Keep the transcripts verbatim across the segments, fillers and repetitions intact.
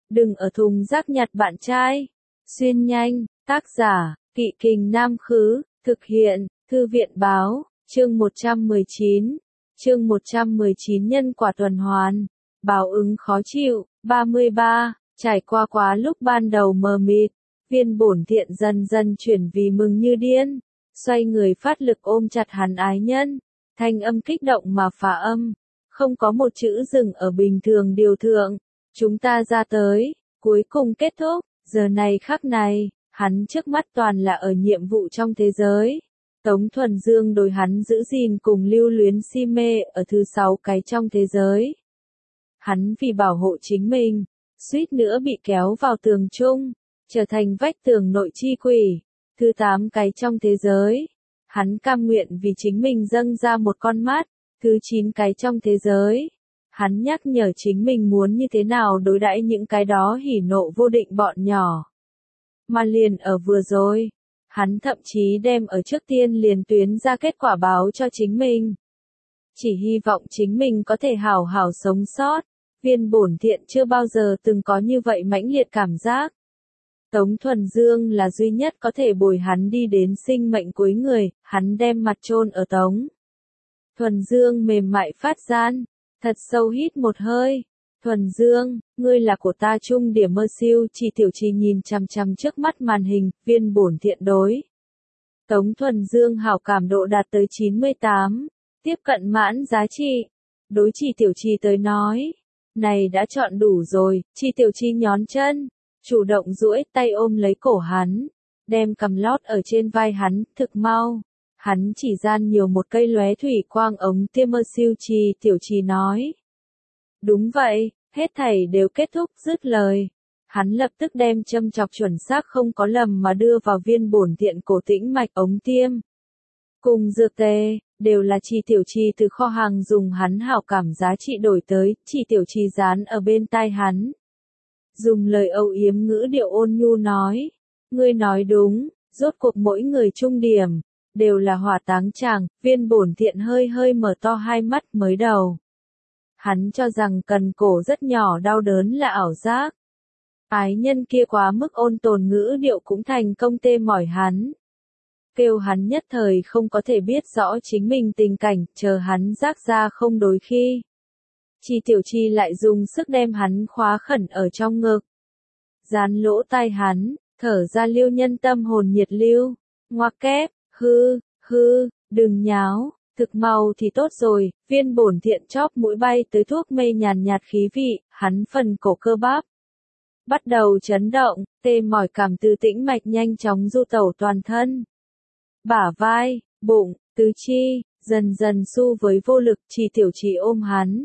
đừng ở thùng rác nhặt bạn trai. Xuyên nhanh, tác giả, Kỵ Kình Nam Khứ, thực hiện, Thư viện Báo, chương một trăm mười chín. Chương một trăm mười chín Nhân quả tuần hoàn, báo ứng khó chịu. ba mươi ba, trải qua quá lúc ban đầu mờ mịt, Viên Bổn Thiện dần dần chuyển vì mừng như điên, xoay người phát lực ôm chặt hắn ái nhân, thanh âm kích động mà phá âm, không có một chữ dừng ở bình thường điều thượng. Chúng ta ra tới, cuối cùng kết thúc, giờ này khắc này, hắn trước mắt toàn là ở nhiệm vụ trong thế giới. Tống Thuần Dương đối hắn giữ gìn cùng lưu luyến si mê ở thứ sáu cái trong thế giới. Hắn vì bảo hộ chính mình, suýt nữa bị kéo vào tường chung, trở thành vách tường nội chi quỷ. Thứ tám cái trong thế giới, hắn cam nguyện vì chính mình dâng ra một con mắt. Thứ chín cái trong thế giới, hắn nhắc nhở chính mình muốn như thế nào đối đãi những cái đó hỉ nộ vô định bọn nhỏ. Mà liền ở vừa rồi, hắn thậm chí đem ở trước tiên liền tuyến ra kết quả báo cho chính mình. Chỉ hy vọng chính mình có thể hảo hảo sống sót. Viên Bổn Thiện chưa bao giờ từng có như vậy mãnh liệt cảm giác. Tống Thuần Dương là duy nhất có thể bồi hắn đi đến sinh mệnh cuối người, hắn đem mặt chôn ở Tống Thuần Dương mềm mại phát gian, thật sâu hít một hơi. Thuần Dương, ngươi là của ta chung điểm mơ siêu. Chỉ Tiểu Trì nhìn chằm chằm trước mắt màn hình, Viên Bổn Thiện đối Tống Thuần Dương hảo cảm độ đạt tới chín mươi tám, tiếp cận mãn giá trị. Đối Chỉ Tiểu Trì tới nói, này đã chọn đủ rồi. Chỉ Tiểu Trì nhón chân, chủ động duỗi tay ôm lấy cổ hắn, đem cầm lót ở trên vai hắn. Thực mau, hắn chỉ gian nhiều một cây lóe thủy quang ống tiêm mơ siêu. Chỉ Tiểu Trì nói, đúng vậy, hết thảy đều kết thúc. Dứt lời, hắn lập tức đem châm chọc chuẩn xác không có lầm mà đưa vào Viên Bổn Thiện cổ tĩnh mạch ống tiêm. Cùng dược tề, đều là Chỉ Tiểu Trì từ kho hàng dùng hắn hảo cảm giá trị đổi tới. Chỉ Tiểu Trì dán ở bên tai hắn, dùng lời âu yếm ngữ điệu ôn nhu nói, ngươi nói đúng, rốt cuộc mỗi người chung điểm, đều là hỏa táng chàng. Viên Bổn Thiện hơi hơi mở to hai mắt. Mới đầu, hắn cho rằng cần cổ rất nhỏ đau đớn là ảo giác. Ái nhân kia quá mức ôn tồn ngữ điệu cũng thành công tê mỏi hắn. Kêu hắn nhất thời không có thể biết rõ chính mình tình cảnh, chờ hắn rác ra không đối khi. Chỉ Tiểu Trì lại dùng sức đem hắn khóa khẩn ở trong ngực. Dán lỗ tai hắn, thở ra lưu nhân tâm hồn nhiệt lưu. Ngoặc kép, hư, hư, đừng nháo. Thực mau thì tốt rồi. Viên Bổn Thiện chóp mũi bay tới thuốc mê nhàn nhạt khí vị, hắn phần cổ cơ bắp bắt đầu chấn động, tê mỏi cảm từ tĩnh mạch nhanh chóng du tẩu toàn thân. Bả vai, bụng, tứ chi, dần dần xu với vô lực. Chỉ Tiểu Trì ôm hắn.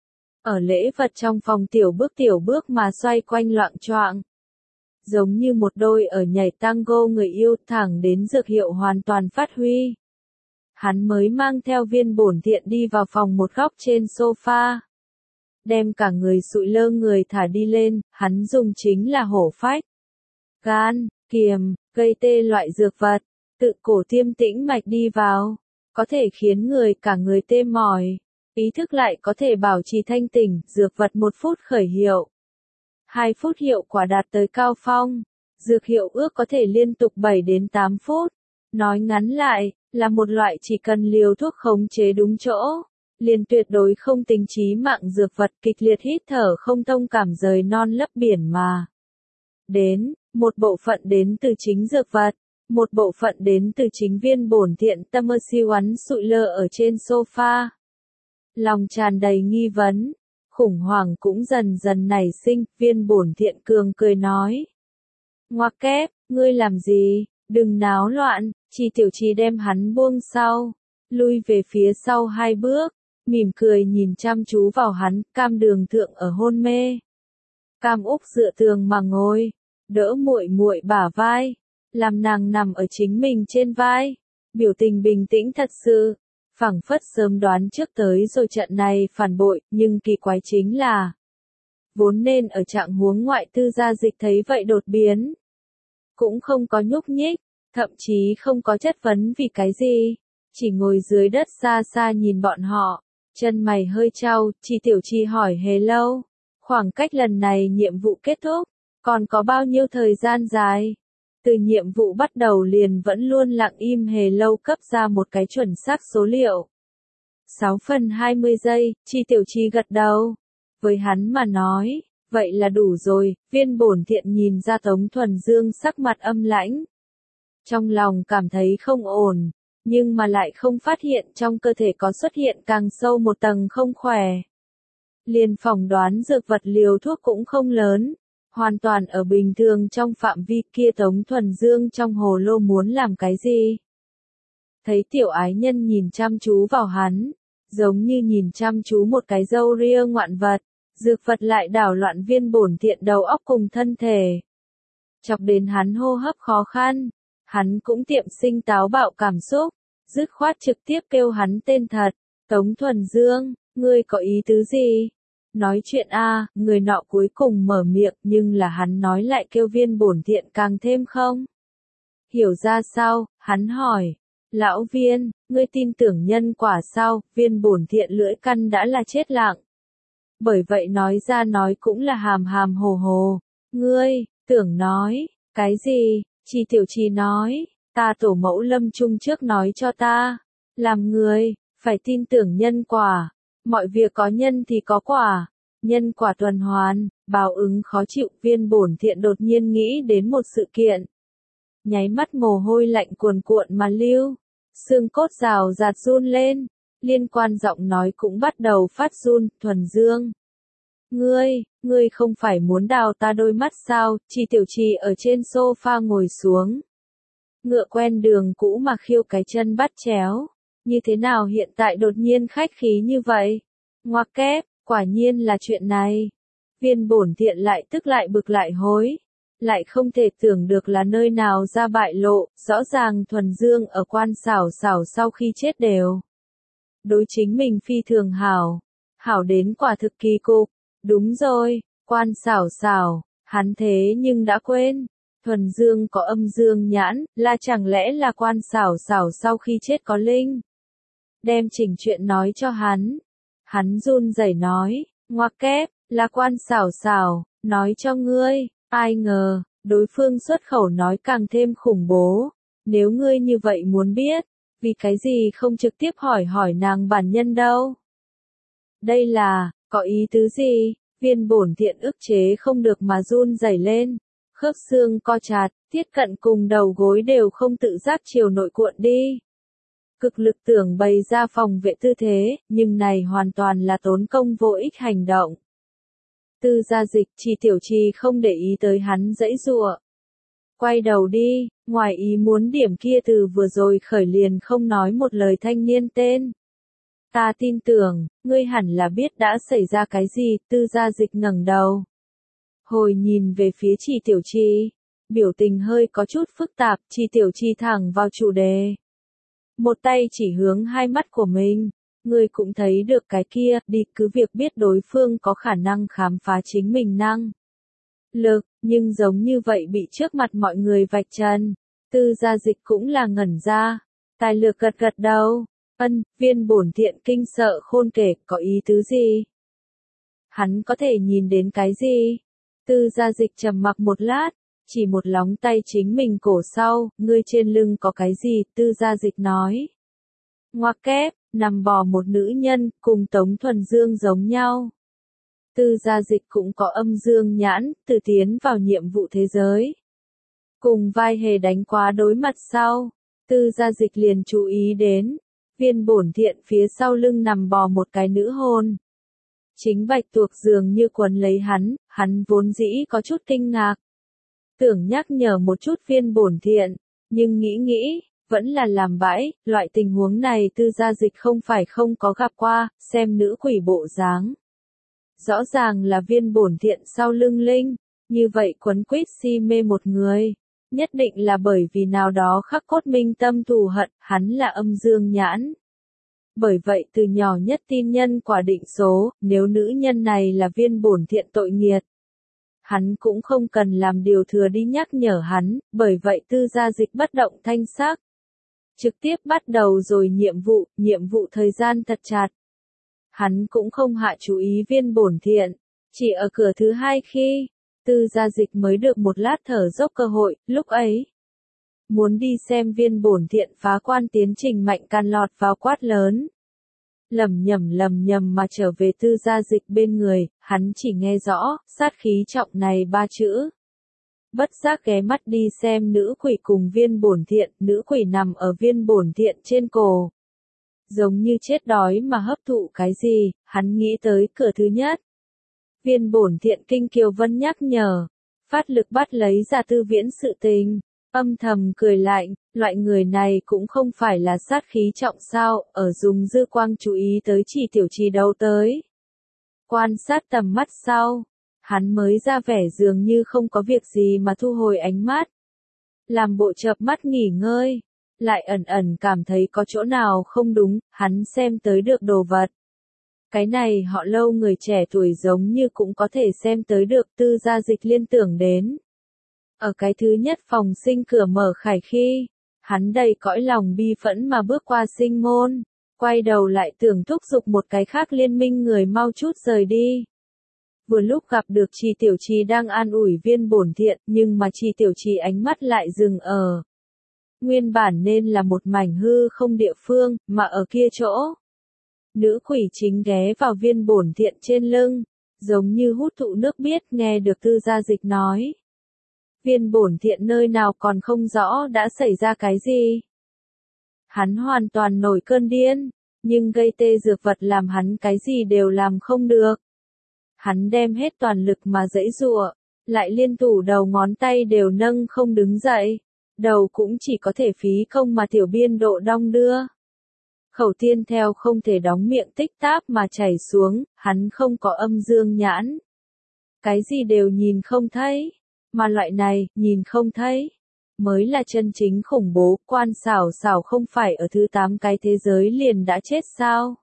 Ở lễ vật trong phòng tiểu bước tiểu bước mà xoay quanh loạng choạng. Giống như một đôi ở nhảy tango người yêu, thẳng đến dược hiệu hoàn toàn phát huy. Hắn mới mang theo Viên Bổn Thiện đi vào phòng một góc trên sofa. Đem cả người sụi lơ người thả đi lên, hắn dùng chính là hổ phách, gan, kiềm, gây tê loại dược vật, tự cổ tiêm tĩnh mạch đi vào, có thể khiến người cả người tê mỏi, ý thức lại có thể bảo trì thanh tỉnh. Dược vật một phút khởi hiệu, hai phút hiệu quả đạt tới cao phong, dược hiệu ước có thể liên tục bảy đến tám phút. Nói ngắn lại, là một loại chỉ cần liều thuốc khống chế đúng chỗ, liền tuyệt đối không tính chí mạng dược vật. Kịch liệt hít thở không thông cảm rời non lấp biển mà đến, một bộ phận đến từ chính dược vật, một bộ phận đến từ chính Viên Bổn Thiện. Tâm mơ siêu hắn sụi lơ ở trên sofa, lòng tràn đầy nghi vấn, khủng hoảng cũng dần dần nảy sinh. Viên Bổn Thiện cường cười nói, ngoặc kép, ngươi làm gì, đừng náo loạn. Chỉ Tiểu Trì đem hắn buông sau, lui về phía sau hai bước, mỉm cười nhìn chăm chú vào hắn. Cam Đường thượng ở hôn mê, Cam Úc dựa tường mà ngồi, đỡ muội muội bả vai, làm nàng nằm ở chính mình trên vai, biểu tình bình tĩnh thật sự, phảng phất sớm đoán trước tới rồi trận này phản bội. Nhưng kỳ quái chính là, vốn nên ở trạng huống ngoại tư gia dịch thấy vậy đột biến, cũng không có nhúc nhích, thậm chí không có chất vấn vì cái gì, chỉ ngồi dưới đất xa xa nhìn bọn họ, chân mày hơi chau. Chỉ Tiểu Trì hỏi Hello, Khoảng cách lần này nhiệm vụ kết thúc, còn có bao nhiêu thời gian dài? Từ nhiệm vụ bắt đầu liền vẫn luôn lặng im hề lâu cấp ra một cái chuẩn xác số liệu. sáu phần hai mươi giây, Chi Tiểu Chi gật đầu. Với hắn mà nói, vậy là đủ rồi, Viên Bổn Thiện nhìn ra Tống Thuần Dương sắc mặt âm lãnh. Trong lòng cảm thấy không ổn, nhưng mà lại không phát hiện trong cơ thể có xuất hiện càng sâu một tầng không khỏe. Liền phỏng đoán dược vật liều thuốc cũng không lớn, hoàn toàn ở bình thường trong phạm vi kia. Tống Thuần Dương trong hồ lô muốn làm cái gì? Thấy tiểu ái nhân nhìn chăm chú vào hắn, giống như nhìn chăm chú một cái râu ria ngoạn vật, dược vật lại đảo loạn Viên Bổn Thiện đầu óc cùng thân thể. Chọc đến hắn hô hấp khó khăn, hắn cũng tiệm sinh táo bạo cảm xúc, dứt khoát trực tiếp kêu hắn tên thật, Tống Thuần Dương, ngươi có ý tứ gì? Nói chuyện a, người nọ cuối cùng mở miệng nhưng là hắn nói lại kêu Viên Bổn Thiện càng thêm không. Hiểu ra sao, hắn hỏi, lão Viên, ngươi tin tưởng nhân quả sao? Viên Bổn Thiện lưỡi căn đã là chết lặng. Bởi vậy nói ra nói cũng là hàm hàm hồ hồ, ngươi, tưởng nói, cái gì? Chi Tiểu Chi nói, ta tổ mẫu lâm chung trước nói cho ta, làm người, phải tin tưởng nhân quả, mọi việc có nhân thì có quả, nhân quả tuần hoàn, báo ứng khó chịu. Viên Bổn Thiện đột nhiên nghĩ đến một sự kiện. Nháy mắt mồ hôi lạnh cuồn cuộn mà lưu, xương cốt rào rạt run lên, liên quan giọng nói cũng bắt đầu phát run. Thuần Dương, Ngươi, ngươi không phải muốn đào ta đôi mắt sao? Chi Tiểu Chi ở trên sofa ngồi xuống. Ngựa quen đường cũ mà khiêu cái chân bắt chéo. Như thế nào hiện tại đột nhiên khách khí như vậy? Ngoặc kép, quả nhiên là chuyện này. Viên Bổn Thiện lại tức lại bực lại hối. Lại không thể tưởng được là nơi nào ra bại lộ, rõ ràng Thuần Dương ở Quan Xảo Xảo sau khi chết đều. Đối chính mình phi thường hảo. Hảo đến quả thực kỳ cục. Đúng rồi, Quan Xảo Xảo, hắn thế nhưng đã quên. Thuần Dương có âm dương nhãn, là chẳng lẽ là Quan Xảo Xảo sau khi chết có linh? Đem chỉnh chuyện nói cho hắn. Hắn run rẩy nói, ngoặc kép, là Quan Xảo Xảo, nói cho ngươi, ai ngờ, đối phương xuất khẩu nói càng thêm khủng bố. Nếu ngươi như vậy muốn biết, vì cái gì không trực tiếp hỏi hỏi nàng bản nhân đâu? Đây là, có ý tứ gì? Viên Bổn Thiện ức chế không được mà run rẩy lên, khớp xương co chặt, tiết cận cùng đầu gối đều không tự giác chiều nội cuộn đi. Cực lực tưởng bày ra phòng vệ tư thế, nhưng này hoàn toàn là tốn công vô ích hành động. Tư Gia Dịch, Chi Tiểu Chi không để ý tới hắn giãy giụa. Quay đầu đi, ngoài ý muốn điểm kia từ vừa rồi khởi liền không nói một lời thanh niên tên. Ta tin tưởng, ngươi hẳn là biết đã xảy ra cái gì. Tư Gia Dịch ngẩng đầu. Hồi nhìn về phía Chi Tiểu Chi. Biểu tình hơi có chút phức tạp. Chi Tiểu Chi thẳng vào chủ đề. Một tay chỉ hướng hai mắt của mình. Ngươi cũng thấy được cái kia, đi cứ việc biết đối phương có khả năng khám phá chính mình năng lực, nhưng giống như vậy bị trước mặt mọi người vạch trần. Tư Gia Dịch cũng là ngẩn ra. Tài lược gật gật đầu. Ân, Viên Bổn Thiện kinh sợ khôn kể, có ý tứ gì? Hắn có thể nhìn đến cái gì? Tư Gia Dịch trầm mặc một lát, chỉ một lóng tay chính mình cổ sau, ngươi trên lưng có cái gì? Tư Gia Dịch nói. Ngoặc kép, nằm bò một nữ nhân, cùng Tống Thuần Dương giống nhau. Tư Gia Dịch cũng có âm dương nhãn, từ tiến vào nhiệm vụ thế giới. Cùng vai hề đánh quá đối mặt sau, Tư Gia Dịch liền chú ý đến. Viên Bổn Thiện phía sau lưng nằm bò một cái nữ hồn. Chính Bạch Tuộc dường như quấn lấy hắn, hắn vốn dĩ có chút kinh ngạc. Tưởng nhắc nhở một chút Viên Bổn Thiện, nhưng nghĩ nghĩ, vẫn là làm bãi, loại tình huống này Tư Gia Dịch không phải không có gặp qua, xem nữ quỷ bộ dáng. Rõ ràng là Viên Bổn Thiện sau lưng linh, như vậy quấn quýt si mê một người. Nhất định là bởi vì nào đó khắc cốt minh tâm thù hận, hắn là âm dương nhãn. Bởi vậy từ nhỏ nhất tin nhân quả định số, nếu nữ nhân này là Viên Bổn Thiện tội nghiệt. Hắn cũng không cần làm điều thừa đi nhắc nhở hắn, bởi vậy Tư Gia Dịch bất động thanh sắc. Trực tiếp bắt đầu rồi nhiệm vụ, nhiệm vụ thời gian thật chặt. Hắn cũng không hạ chú ý Viên Bổn Thiện, Chỉ ở cửa thứ hai khi, Tư Gia Dịch mới được một lát thở dốc cơ hội, lúc ấy. Muốn đi xem Viên Bổn Thiện phá quan tiến trình Mạnh Can lọt vào quát lớn. Lầm nhầm lầm nhầm mà trở về Tư Gia Dịch bên người, hắn chỉ nghe rõ, sát khí trọng này ba chữ. Bất giác ghé mắt đi xem nữ quỷ cùng Viên Bổn Thiện, nữ quỷ nằm ở Viên Bổn Thiện trên cổ. Giống như chết đói mà hấp thụ cái gì, hắn nghĩ tới cửa thứ nhất. Viên Bổn Thiện kinh kiều vân nhắc nhở, phát lực bắt lấy ra Tư Viễn sự tình, âm thầm cười lạnh, loại người này cũng không phải là sát khí trọng sao, ở dùng dư quang chú ý tới Chỉ Tiểu Trì đâu tới. Quan sát tầm mắt sau, hắn mới ra vẻ dường như không có việc gì mà thu hồi ánh mắt. Làm bộ chợp mắt nghỉ ngơi, lại ẩn ẩn cảm thấy có chỗ nào không đúng, hắn xem tới được đồ vật. Cái này họ Lâu người trẻ tuổi giống như cũng có thể xem tới được. Tư Gia Dịch liên tưởng đến. Ở cái thứ nhất phòng sinh cửa mở khải khi, hắn đầy cõi lòng bi phẫn mà bước qua sinh môn, quay đầu lại tưởng thúc giục một cái khác liên minh người mau chút rời đi. Vừa lúc gặp được Chỉ Tiểu Trì đang an ủi Viên Bổn Thiện, nhưng mà Chỉ Tiểu Trì ánh mắt lại dừng ở. Nguyên bản nên là một mảnh hư không địa phương, mà ở kia chỗ. Nữ quỷ chính ghé vào Viên Bổn Thiện trên lưng, giống như hút thụ nước biết nghe được Tư Gia Dịch nói. Viên Bổn Thiện nơi nào còn không rõ đã xảy ra cái gì. Hắn hoàn toàn nổi cơn điên, nhưng gây tê dược vật làm hắn cái gì đều làm không được. Hắn đem hết toàn lực mà giãy giụa, lại liên tủ đầu ngón tay đều nâng không đứng dậy, đầu cũng chỉ có thể phí công mà tiểu biên độ đong đưa. Khẩu tiên theo không thể đóng miệng tích táp mà chảy xuống, hắn không có âm dương nhãn. Cái gì đều nhìn không thấy, mà loại này, nhìn không thấy, mới là chân chính khủng bố. Quan xảo xảo không phải ở thứ tám cái thế giới liền đã chết sao?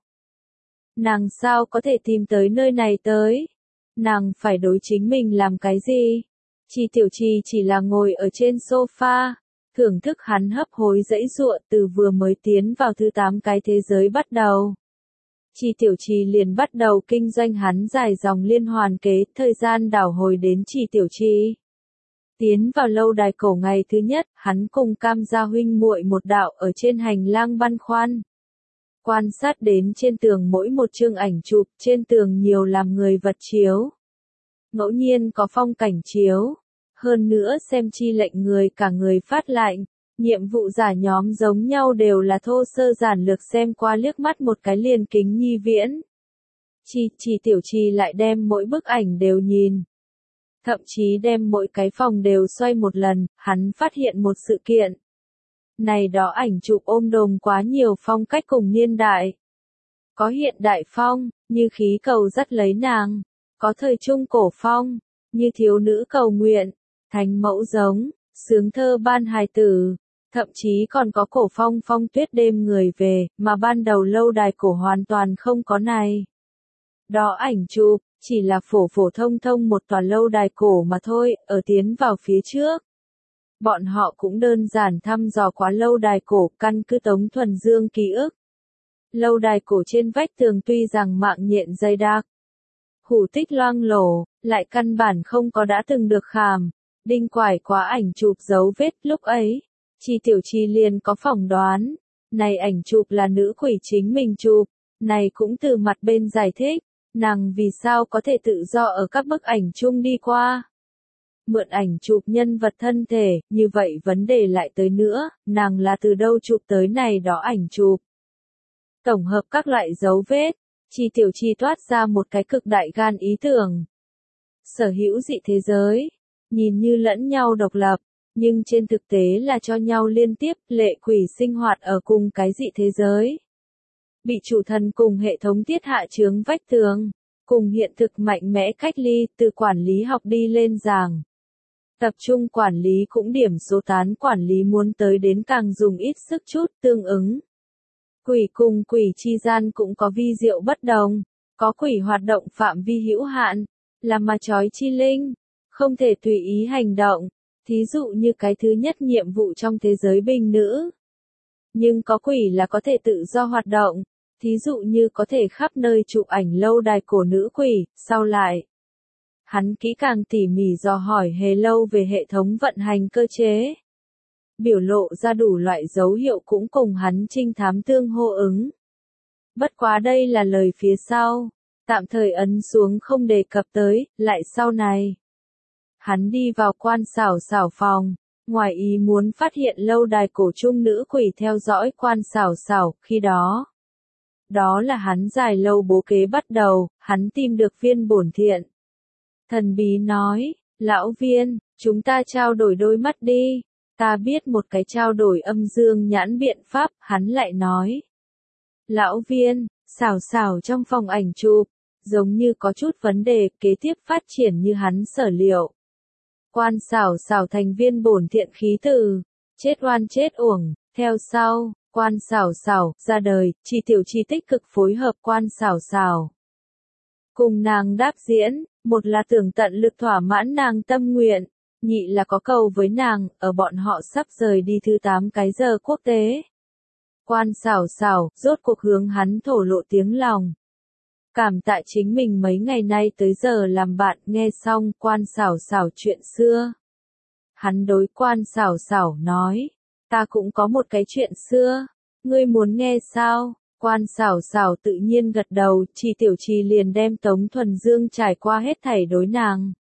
Nàng sao có thể tìm tới nơi này tới? Nàng phải đối chính mình làm cái gì? Chỉ Tiểu Trì chỉ là ngồi ở trên sofa, thưởng thức hắn hấp hối dãy giụa từ vừa mới tiến vào thứ tám cái thế giới bắt đầu. Chỉ Tiểu Trì liền bắt đầu kinh doanh hắn dài dòng liên hoàn kế, thời gian đảo hồi đến Chỉ Tiểu Trì. Tiến vào lâu đài cổ ngày thứ nhất, hắn cùng Cam Gia huynh muội một đạo ở trên hành lang băn khoăn. Quan sát đến trên tường mỗi một chương ảnh chụp, trên tường nhiều làm người vật chiếu. Ngẫu nhiên có phong cảnh chiếu. Hơn nữa xem chi lệnh người cả người phát lạnh, nhiệm vụ giả nhóm giống nhau đều là thô sơ giản lược xem qua liếc mắt một cái liền kính nhi viễn. Chỉ, chỉ Tiểu Trì lại đem mỗi bức ảnh đều nhìn. Thậm chí đem mỗi cái phòng đều xoay một lần, hắn phát hiện một sự kiện. Này đó ảnh chụp ôm đồm quá nhiều phong cách cùng niên đại. Có hiện đại phong, như khí cầu dắt lấy nàng. Có thời trung cổ phong, như thiếu nữ cầu nguyện. Thánh mẫu giống, sướng thơ ban hài tử, thậm chí còn có cổ phong phong tuyết đêm người về, mà ban đầu lâu đài cổ hoàn toàn không có này. Đó ảnh chụp, chỉ là phổ phổ thông thông một tòa lâu đài cổ mà thôi, ở tiến vào phía trước. Bọn họ cũng đơn giản thăm dò quá lâu đài cổ, căn cứ Tống Thuần Dương ký ức. Lâu đài cổ trên vách tường tuy rằng mạng nhện dày đặc, hủ tích loang lổ, lại căn bản không có đã từng được khảm. Đinh quải quá ảnh chụp dấu vết, lúc ấy, Chỉ Tiểu Trì liền có phỏng đoán, này ảnh chụp là nữ quỷ chính mình chụp, này cũng từ mặt bên giải thích, nàng vì sao có thể tự do ở các bức ảnh chung đi qua. Mượn ảnh chụp nhân vật thân thể, như vậy vấn đề lại tới nữa, nàng là từ đâu chụp tới này đó ảnh chụp. Tổng hợp các loại dấu vết, Chỉ Tiểu Trì toát ra một cái cực đại gan ý tưởng. Sở hữu dị thế giới. Nhìn như lẫn nhau độc lập, nhưng trên thực tế là cho nhau liên tiếp, lệ quỷ sinh hoạt ở cùng cái dị thế giới. Bị chủ thần cùng hệ thống tiết hạ chướng vách tường, cùng hiện thực mạnh mẽ cách ly, từ quản lý học đi lên giảng. Tập trung quản lý cũng điểm số tán quản lý muốn tới đến càng dùng ít sức chút, tương ứng. Quỷ cùng quỷ chi gian cũng có vi diệu bất đồng, có quỷ hoạt động phạm vi hữu hạn, là mà chói chi linh. Không thể tùy ý hành động, thí dụ như cái thứ nhất nhiệm vụ trong thế giới binh nữ. Nhưng có quỷ là có thể tự do hoạt động, thí dụ như có thể khắp nơi chụp ảnh lâu đài cổ nữ quỷ, sau lại. Hắn kỹ càng tỉ mỉ dò hỏi Hề Lâu về hệ thống vận hành cơ chế. Biểu lộ ra đủ loại dấu hiệu cũng cùng hắn trinh thám tương hô ứng. Bất quá đây là lời phía sau, tạm thời ấn xuống không đề cập tới, lại sau này. Hắn đi vào Quan Sảo Sảo phòng, ngoài ý muốn phát hiện lâu đài cổ trung nữ quỷ theo dõi Quan Sảo Sảo, khi đó. Đó là hắn giải lâu bố kế bắt đầu, hắn tìm được Viên Bổn Thiện. Thần bí nói, lão Viên, chúng ta trao đổi đôi mắt đi, ta biết một cái trao đổi âm dương nhãn biện pháp, hắn lại nói. Lão Viên, Sảo Sảo trong phòng ảnh chụp, giống như có chút vấn đề, kế tiếp phát triển như hắn sở liệu. Quan Sảo Sảo thành Viên Bổn Thiện khí từ, chết oan chết uổng, theo sau, Quan Sảo Sảo ra đời, Chi Tiểu Chi tích cực phối hợp Quan Sảo Sảo. Cùng nàng đáp diễn, một là tưởng tận lực thỏa mãn nàng tâm nguyện, nhị là có cầu với nàng, ở bọn họ sắp rời đi thứ tám cái giờ quốc tế. Quan Sảo Sảo, rốt cuộc hướng hắn thổ lộ tiếng lòng. Cảm tạ chính mình mấy ngày nay tới giờ làm bạn, nghe xong Quan Sảo Sảo chuyện xưa. Hắn đối Quan Sảo Sảo nói, ta cũng có một cái chuyện xưa, ngươi muốn nghe sao? Quan Sảo Sảo tự nhiên gật đầu, Chi Tiểu Chi liền đem Tống Thuần Dương trải qua hết thảy đối nàng.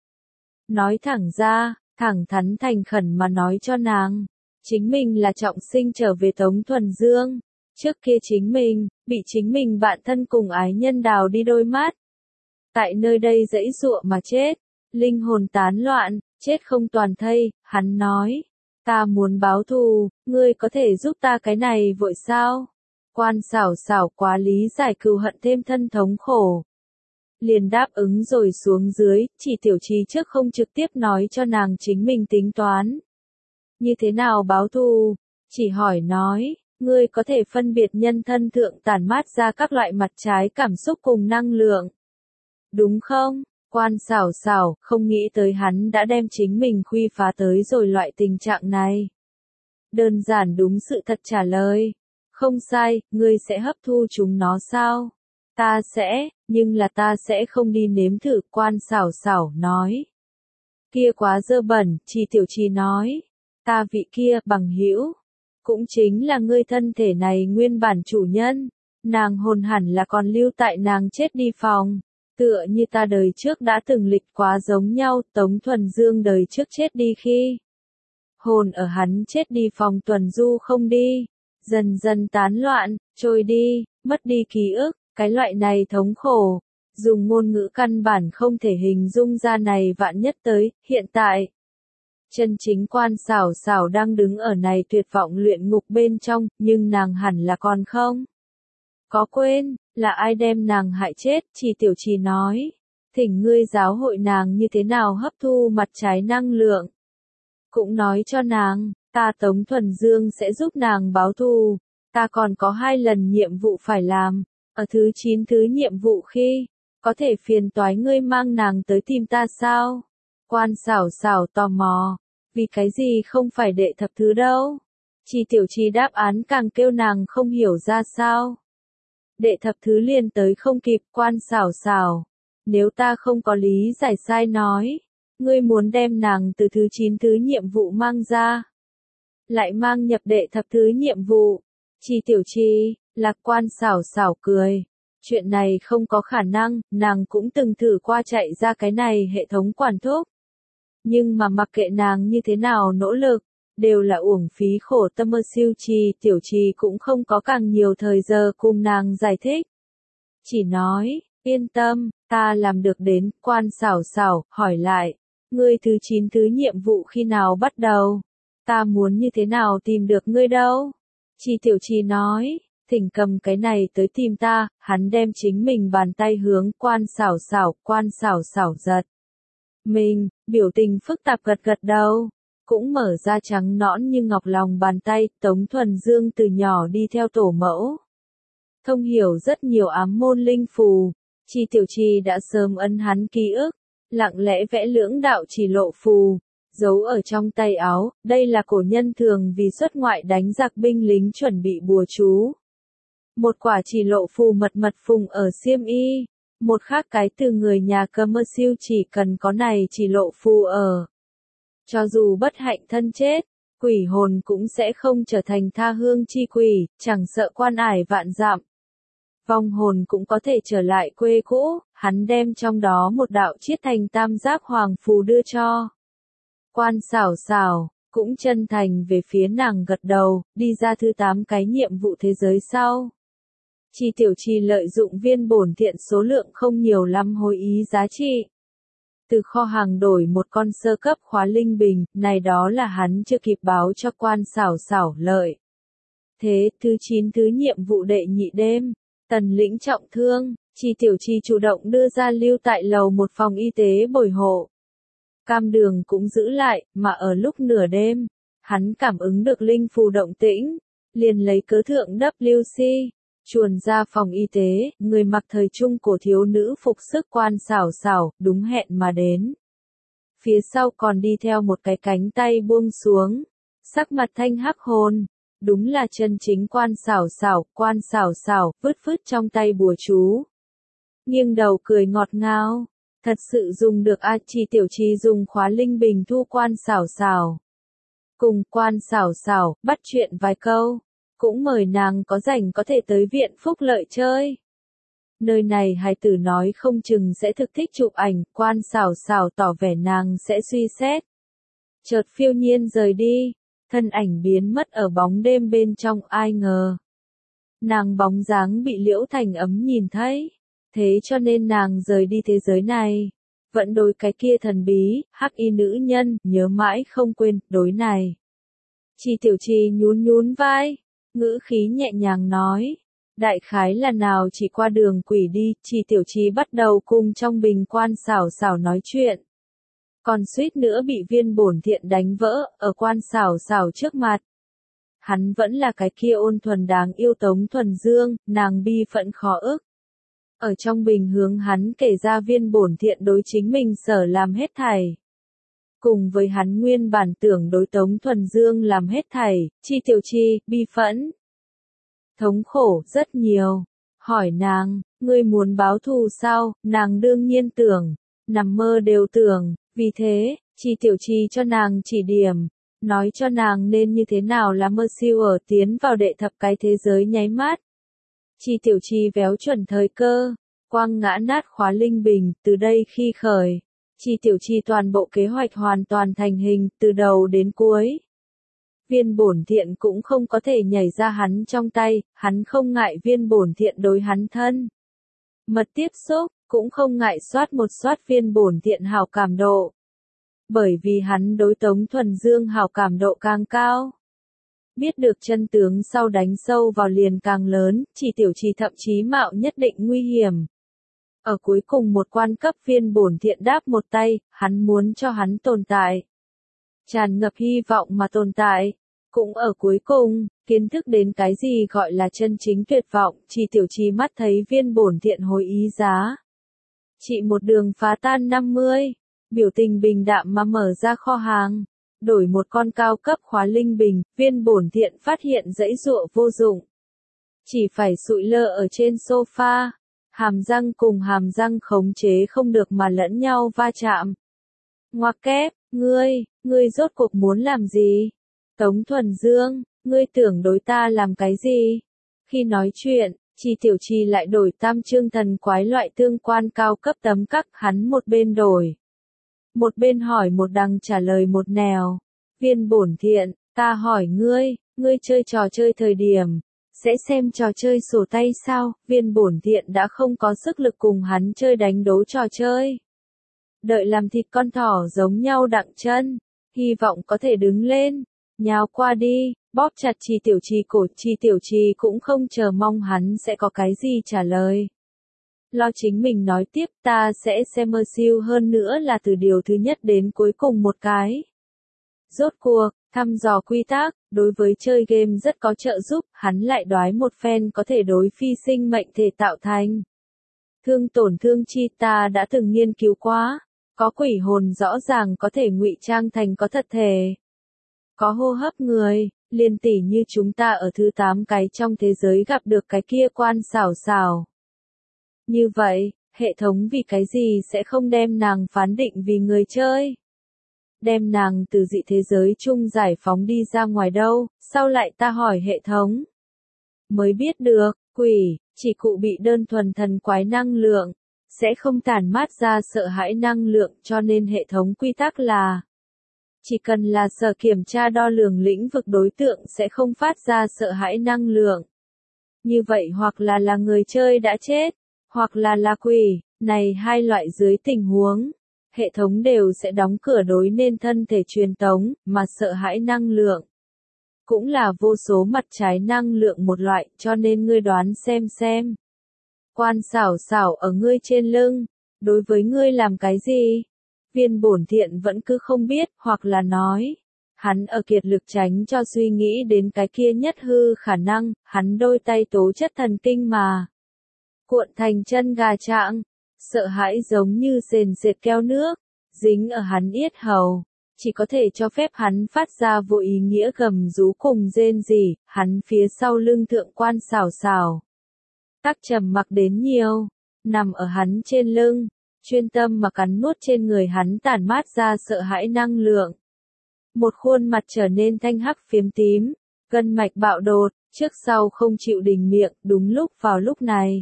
Nói thẳng ra, thẳng thắn thành khẩn mà nói cho nàng, chính mình là trọng sinh trở về Tống Thuần Dương, trước kia chính mình, bị chính mình bạn thân cùng ái nhân đào đi đôi mắt. Tại nơi đây giãy giụa mà chết, linh hồn tán loạn, chết không toàn thây, hắn nói, ta muốn báo thù, ngươi có thể giúp ta cái này vội sao? Quan Sảo Sảo quá lý giải cừu hận thêm thân thống khổ. Liền đáp ứng rồi xuống dưới, Chỉ Tiểu Chi trước không trực tiếp nói cho nàng chính mình tính toán. Như thế nào báo thù? Chỉ hỏi nói, ngươi có thể phân biệt nhân thân thượng tản mát ra các loại mặt trái cảm xúc cùng năng lượng. Đúng không? Quan Sảo Sảo không nghĩ tới hắn đã đem chính mình khuy phá tới rồi loại tình trạng này. Đơn giản đúng sự thật trả lời. Không sai, ngươi sẽ hấp thu chúng nó sao? Ta sẽ, nhưng là ta sẽ không đi nếm thử, Quan Sảo Sảo nói. Kia quá dơ bẩn, Chi Tiểu Chi nói. Ta vị kia, bằng hữu, cũng chính là ngươi thân thể này nguyên bản chủ nhân. Nàng hồn hẳn là còn lưu tại nàng chết đi phòng. Tựa như ta đời trước đã từng lịch quá giống nhau, Tống Thuần Dương đời trước chết đi khi. Hồn ở hắn chết đi phòng tuần du không đi. Dần dần tán loạn, trôi đi, mất đi ký ức, cái loại này thống khổ. Dùng ngôn ngữ căn bản không thể hình dung ra này vạn nhất tới, hiện tại. Chân chính Quan Sảo Sảo đang đứng ở này tuyệt vọng luyện ngục bên trong, nhưng nàng hẳn là còn không. Có quên, là ai đem nàng hại chết, Chỉ Tiểu Chi nói. Thỉnh ngươi giáo hội nàng như thế nào hấp thu mặt trái năng lượng. Cũng nói cho nàng, ta Tống Thuần Dương sẽ giúp nàng báo thù. Ta còn có hai lần nhiệm vụ phải làm. Ở thứ chín thứ nhiệm vụ khi, có thể phiền toái ngươi mang nàng tới tìm ta sao? Quan Sảo Sảo tò mò, vì cái gì không phải đệ thập thứ đâu? Chi Tiểu Chi đáp án càng kêu nàng không hiểu ra sao. Đệ thập thứ liền tới không kịp, Quan Sảo Sảo. Nếu ta không có lý giải sai nói, ngươi muốn đem nàng từ thứ chín thứ nhiệm vụ mang ra. Lại mang nhập đệ thập thứ nhiệm vụ. Chi Tiểu Chi, Lạc Quan Sảo Sảo cười. Chuyện này không có khả năng, nàng cũng từng thử qua chạy ra cái này hệ thống quản thúc. Nhưng mà mặc kệ nàng như thế nào nỗ lực, đều là uổng phí khổ tâm mơ siêu. Chi Tiểu Chi cũng không có càng nhiều thời giờ cùng nàng giải thích. Chỉ nói, yên tâm, ta làm được đến, Quan Sảo Sảo, hỏi lại, ngươi thứ chín thứ nhiệm vụ khi nào bắt đầu? Ta muốn như thế nào tìm được ngươi đâu? Chi Tiểu Chi nói, thỉnh cầm cái này tới tìm ta, hắn đem chính mình bàn tay hướng Quan Sảo Sảo, Quan Sảo Sảo giật. Mình, biểu tình phức tạp gật gật đầu, cũng mở ra trắng nõn như ngọc lòng bàn tay, Tống Thuần Dương từ nhỏ đi theo tổ mẫu. Thông hiểu rất nhiều ám môn linh phù, Chi Tiểu Chi đã sớm ấn hắn ký ức, lặng lẽ vẽ lưỡng đạo chỉ lộ phù, giấu ở trong tay áo, đây là cổ nhân thường vì xuất ngoại đánh giặc binh lính chuẩn bị bùa chú. Một quả chỉ lộ phù mật mật phùng ở xiêm y, Một khác cái từ người nhà commercial chỉ cần có này chỉ lộ phù ở. Cho dù bất hạnh thân chết, quỷ hồn cũng sẽ không trở thành tha hương chi quỷ, chẳng sợ quan ải vạn dặm. Vong hồn cũng có thể trở lại quê cũ, hắn đem trong đó một đạo chiết thành tam giác hoàng phù đưa cho. Quan xảo xảo, cũng chân thành về phía nàng gật đầu, đi ra thứ tám cái nhiệm vụ thế giới sau. Chi Tiểu Chi lợi dụng viên bổn thiện số lượng không nhiều lắm hồi ý giá trị. Từ kho hàng đổi một con sơ cấp khóa linh bình, này đó là hắn chưa kịp báo cho quan xảo xảo lợi. Thế, thứ chín thứ nhiệm vụ đệ nhị đêm, Tần Lĩnh trọng thương, Chi Tiểu Chi chủ động đưa ra lưu tại lầu một phòng y tế bồi hộ. Cam Đường cũng giữ lại, mà ở lúc nửa đêm, hắn cảm ứng được linh phù động tĩnh, liền lấy cớ thượng W C, chuồn ra phòng y tế, người mặc thời trung cổ thiếu nữ phục sức quan xảo xảo, đúng hẹn mà đến. Phía sau còn đi theo một cái cánh tay buông xuống, sắc mặt thanh hắc hồn, đúng là chân chính quan xảo xảo, quan xảo xảo, vứt vứt trong tay bùa chú. Nghiêng đầu cười ngọt ngào, thật sự dùng được a. Chi Tiểu Chi dùng khóa linh bình thu quan xảo xảo. Cùng quan xảo xảo, bắt chuyện vài câu. Cũng mời nàng có rảnh có thể tới viện phúc lợi chơi. Nơi này hài tử nói không chừng sẽ thực thích chụp ảnh, quan xảo xảo tỏ vẻ nàng sẽ suy xét. Chợt phiêu nhiên rời đi, thân ảnh biến mất ở bóng đêm bên trong, ai ngờ. Nàng bóng dáng bị Liễu Thành Ấm nhìn thấy, thế cho nên nàng rời đi thế giới này. Vẫn đối cái kia thần bí, hắc y nữ nhân, nhớ mãi không quên, đối này. Chi Tiểu Chi nhún nhún vai. Ngữ khí nhẹ nhàng nói, đại khái là nào chỉ qua đường quỷ đi. Chi Tiểu Chi bắt đầu cùng trong bình quan xảo xảo nói chuyện. Còn suýt nữa bị viên bổn thiện đánh vỡ, ở quan xảo xảo trước mặt. Hắn vẫn là cái kia ôn thuần đáng yêu Tống Thuần Dương, nàng bi phận khó ức. Ở trong bình hướng hắn kể ra viên bổn thiện đối chính mình sở làm hết thảy. Cùng với hắn nguyên bản tưởng đối Tống Thuần Dương làm hết thảy, Chi Tiểu Chi, bi phẫn. Thống khổ, rất nhiều. Hỏi nàng, ngươi muốn báo thù sao, nàng đương nhiên tưởng, nằm mơ đều tưởng, vì thế, Chi Tiểu Chi cho nàng chỉ điểm, nói cho nàng nên như thế nào là mơ siêu ở tiến vào đệ thập cái thế giới nháy mắt. Chi Tiểu Chi véo chuẩn thời cơ, quang ngã nát khóa linh bình, từ đây khi khởi. Chi Tiểu Chi toàn bộ kế hoạch hoàn toàn thành hình, từ đầu đến cuối. Viên bổn thiện cũng không có thể nhảy ra hắn trong tay, hắn không ngại viên bổn thiện đối hắn thân. Mật tiếp xúc, cũng không ngại soát một soát viên bổn thiện hảo cảm độ. Bởi vì hắn đối Tống Thuần Dương hảo cảm độ càng cao. Biết được chân tướng sau đánh sâu vào liền càng lớn, Chi Tiểu Chi thậm chí mạo nhất định nguy hiểm. Ở cuối cùng một quan cấp viên bổn thiện đáp một tay, hắn muốn cho hắn tồn tại. Tràn ngập hy vọng mà tồn tại. Cũng ở cuối cùng, kiến thức đến cái gì gọi là chân chính tuyệt vọng, Chi Tiểu Chi mắt thấy viên bổn thiện hồi ý giá. Chị một đường phá tan năm mươi, biểu tình bình đạm mà mở ra kho hàng. Đổi một con cao cấp khóa linh bình, viên bổn thiện phát hiện dãy dụa vô dụng. Chỉ phải sụi lơ ở trên sofa. Hàm răng cùng hàm răng khống chế không được mà lẫn nhau va chạm. Ngoặc kép, ngươi, ngươi rốt cuộc muốn làm gì? Tống Thuần Dương, ngươi tưởng đối ta làm cái gì? Khi nói chuyện, Chi Tiểu Chi lại đổi tam chương thần quái loại tương quan cao cấp tấm cắc, hắn một bên đổi. Một bên hỏi một đằng trả lời một nẻo. Viên bổn thiện, ta hỏi ngươi, ngươi chơi trò chơi thời điểm. Sẽ xem trò chơi sổ tay sao, viên bổn thiện đã không có sức lực cùng hắn chơi đánh đố trò chơi. Đợi làm thịt con thỏ giống nhau đặng chân, hy vọng có thể đứng lên, nhào qua đi, bóp chặt Chi Tiểu Chi cổ. Chi Tiểu Chi cũng không chờ mong hắn sẽ có cái gì trả lời. Lo chính mình nói tiếp, ta sẽ xem mơ siêu hơn nữa là từ điều thứ nhất đến cuối cùng một cái. Rốt cuộc, thăm dò quy tắc, đối với chơi game rất có trợ giúp, hắn lại đoái một phen có thể đối phi sinh mệnh thể tạo thành. Thương tổn thương chi ta đã từng nghiên cứu quá, có quỷ hồn rõ ràng có thể ngụy trang thành có thật thể. Có hô hấp người, liên tỷ như chúng ta ở thứ tám cái trong thế giới gặp được cái kia quan xảo xảo. Như vậy, Hệ thống vì cái gì sẽ không đem nàng phán định vì người chơi? Đem nàng từ dị thế giới chung giải phóng đi ra ngoài đâu, sao lại ta hỏi hệ thống? Mới biết được, quỷ, chỉ cụ bị đơn thuần thần quái năng lượng, sẽ không tản mát ra sợ hãi năng lượng cho nên hệ thống quy tắc là chỉ cần là sở kiểm tra đo lường lĩnh vực đối tượng sẽ không phát ra sợ hãi năng lượng. Như vậy hoặc là là người chơi đã chết, hoặc là là quỷ, này hai loại dưới tình huống, hệ thống đều sẽ đóng cửa đối nên thân thể truyền tống, mà sợ hãi năng lượng cũng là vô số mặt trái năng lượng một loại, cho nên ngươi đoán xem xem. Quan xảo xảo ở ngươi trên lưng, đối với ngươi làm cái gì? Viên bổn thiện vẫn cứ không biết, hoặc là nói, hắn ở kiệt lực tránh cho suy nghĩ đến cái kia nhất hư khả năng, hắn đôi tay tố chất thần kinh mà cuộn thành chân gà trạng, sợ hãi giống như sền sệt keo nước, dính ở hắn yết hầu, chỉ có thể cho phép hắn phát ra vô ý nghĩa gầm rú cùng rên rỉ, hắn phía sau lưng thượng quan xảo xảo. Tắc trầm mặc đến nhiều, nằm ở hắn trên lưng, chuyên tâm mà cắn nuốt trên người hắn tản mát ra sợ hãi năng lượng. Một khuôn mặt trở nên thanh hắc phiếm tím, gân mạch bạo đột, trước sau không chịu đình miệng, đúng lúc vào lúc này.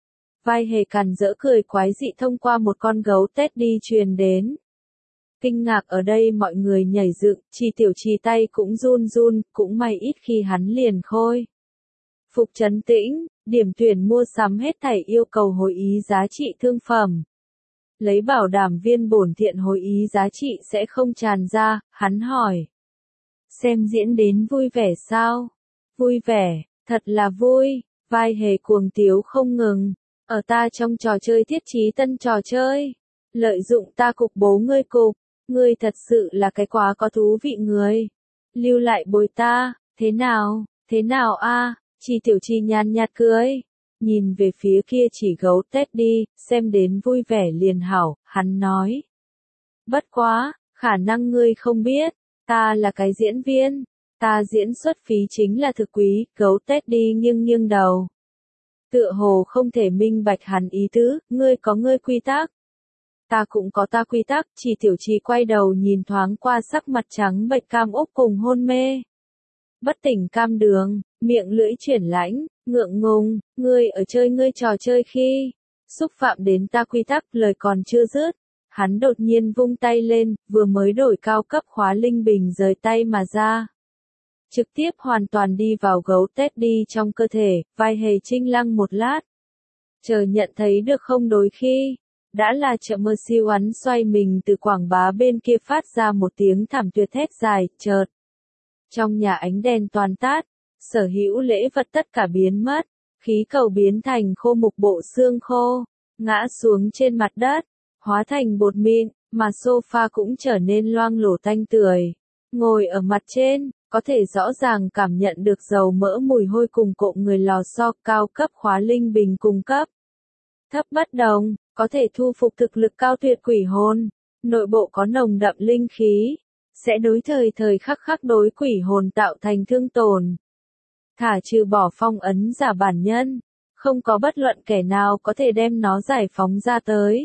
Vai hề cằn dỡ cười quái dị thông qua một con gấu tét đi truyền đến. Kinh ngạc ở đây mọi người nhảy dựng, Chi Tiểu Chi tay cũng run run, cũng may ít khi hắn liền khôi phục trấn tĩnh, điểm tuyển mua sắm hết thảy yêu cầu hồi ý giá trị thương phẩm. Lấy bảo đảm viên bổn thiện hồi ý giá trị sẽ không tràn ra, hắn hỏi. Xem diễn đến vui vẻ sao? Vui vẻ, thật là vui, vai hề cuồng tiếu không ngừng. Ở ta trong trò chơi thiết trí tân trò chơi. Lợi dụng ta cục bố ngươi cục. Ngươi thật sự là cái quá có thú vị người. Lưu lại bồi ta, thế nào, thế nào a? Chi Tiểu Chi nhàn nhạt cười. Nhìn về phía kia chỉ gấu tét đi, xem đến vui vẻ liền hảo, hắn nói. Bất quá, khả năng ngươi không biết, ta là cái diễn viên, ta diễn xuất phí chính là thực quý, gấu tét đi nghiêng nghiêng đầu. Tựa hồ không thể minh bạch hắn ý tứ, ngươi có ngươi quy tắc. Ta cũng có ta quy tắc, Chỉ Tiểu Chi quay đầu nhìn thoáng qua sắc mặt trắng bệch cam ốc cùng hôn mê. Bất tỉnh cam đường, miệng lưỡi chuyển lãnh, ngượng ngùng, ngươi ở chơi ngươi trò chơi khi xúc phạm đến ta quy tắc, lời còn chưa dứt, hắn đột nhiên vung tay lên, vừa mới đổi cao cấp khóa linh bình rời tay mà ra. Trực tiếp hoàn toàn đi vào gấu tét đi trong cơ thể, vai hề trinh lăng một lát. Chờ nhận thấy được không đối khi, đã là chợ mơ siêu hắn xoay mình từ quảng bá bên kia phát ra một tiếng thảm tuyệt thét dài, chợt. Trong nhà ánh đèn toàn tát, sở hữu lễ vật tất cả biến mất, khí cầu biến thành khô mục bộ xương khô, ngã xuống trên mặt đất, hóa thành bột mịn, mà sofa cũng trở nên loang lổ tanh tưởi. Ngồi ở mặt trên, có thể rõ ràng cảm nhận được dầu mỡ mùi hôi cùng cộm người lò xo cao cấp khóa linh bình cung cấp. Thấp bất đồng, có thể thu phục thực lực cao tuyệt quỷ hồn, nội bộ có nồng đậm linh khí, sẽ đối thời thời khắc khắc đối quỷ hồn tạo thành thương tổn. Thả trừ bỏ phong ấn giả bản nhân, không có bất luận kẻ nào có thể đem nó giải phóng ra tới.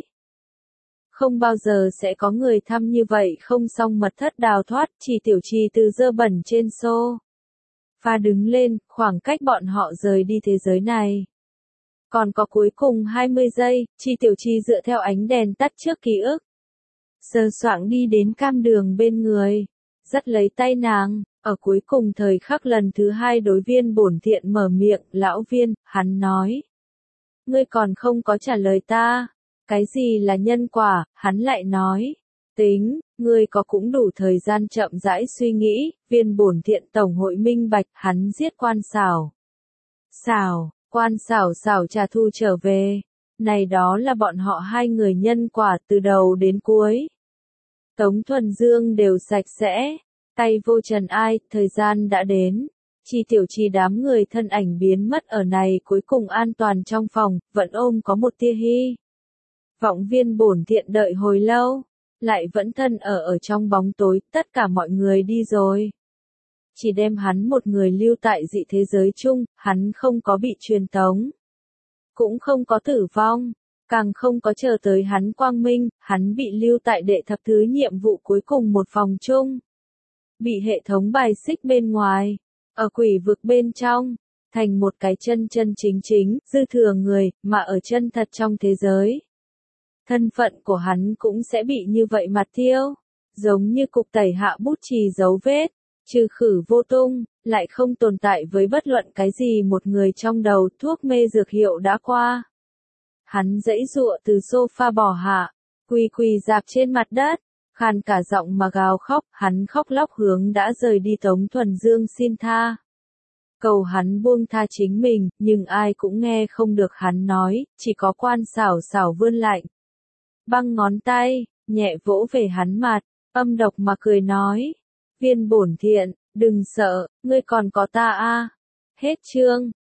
Không bao giờ sẽ có người thăm như vậy không xong mật thất đào thoát, Chỉ Tiểu Chi từ dơ bẩn trên xô. Pha đứng lên, khoảng cách bọn họ rời đi thế giới này. Còn có cuối cùng hai mươi giây, Chi Tiểu Chi dựa theo ánh đèn tắt trước ký ức. Sờ soạng đi đến cam đường bên người, dắt lấy tay nàng, ở cuối cùng thời khắc lần thứ hai đối viên bổn thiện mở miệng, lão viên, hắn nói. Ngươi còn không có trả lời ta, cái gì là nhân quả, hắn lại nói. Tính, ngươi có cũng đủ thời gian chậm rãi suy nghĩ, viên bổn thiện tổng hội minh bạch, hắn giết quan xảo. Xảo, quan xảo xảo trả thù trở về, này đó là bọn họ hai người nhân quả từ đầu đến cuối. Tống Thuần Dương đều sạch sẽ, tay vô trần ai, thời gian đã đến. Chi Tiểu Chi đám người thân ảnh biến mất ở này cuối cùng an toàn trong phòng, vẫn ôm có một tia hy vọng viên bổn thiện đợi hồi lâu, lại vẫn thân ở ở trong bóng tối, tất cả mọi người đi rồi. Chỉ đem hắn một người lưu tại dị thế giới chung, hắn không có bị truyền tống, cũng không có tử vong, Càng không có chờ tới hắn quang minh, hắn bị lưu tại đệ thập thứ nhiệm vụ cuối cùng một phòng chung. Bị hệ thống bài xích bên ngoài, ở quỷ vực bên trong, thành một cái chân chân chính chính, dư thừa người, mà ở chân thật trong thế giới. Thân phận của hắn cũng sẽ bị như vậy mà tiêu, giống như cục tẩy hạ bút chì dấu vết, trừ khử vô tung, lại không tồn tại với bất luận cái gì một người trong đầu thuốc mê dược hiệu đã qua. Hắn giãy giụa từ sofa bỏ hạ, quỳ quỳ dạp trên mặt đất, khàn cả giọng mà gào khóc, hắn khóc lóc hướng đã rời đi Tống Thuần Dương xin tha. Cầu hắn buông tha chính mình, nhưng ai cũng nghe không được hắn nói, chỉ có Quan Xảo Xảo vươn lạnh. Băng ngón tay, nhẹ vỗ về hắn mặt, âm độc mà cười nói. Viên bổn thiện, đừng sợ, ngươi còn có ta a. Hết chương.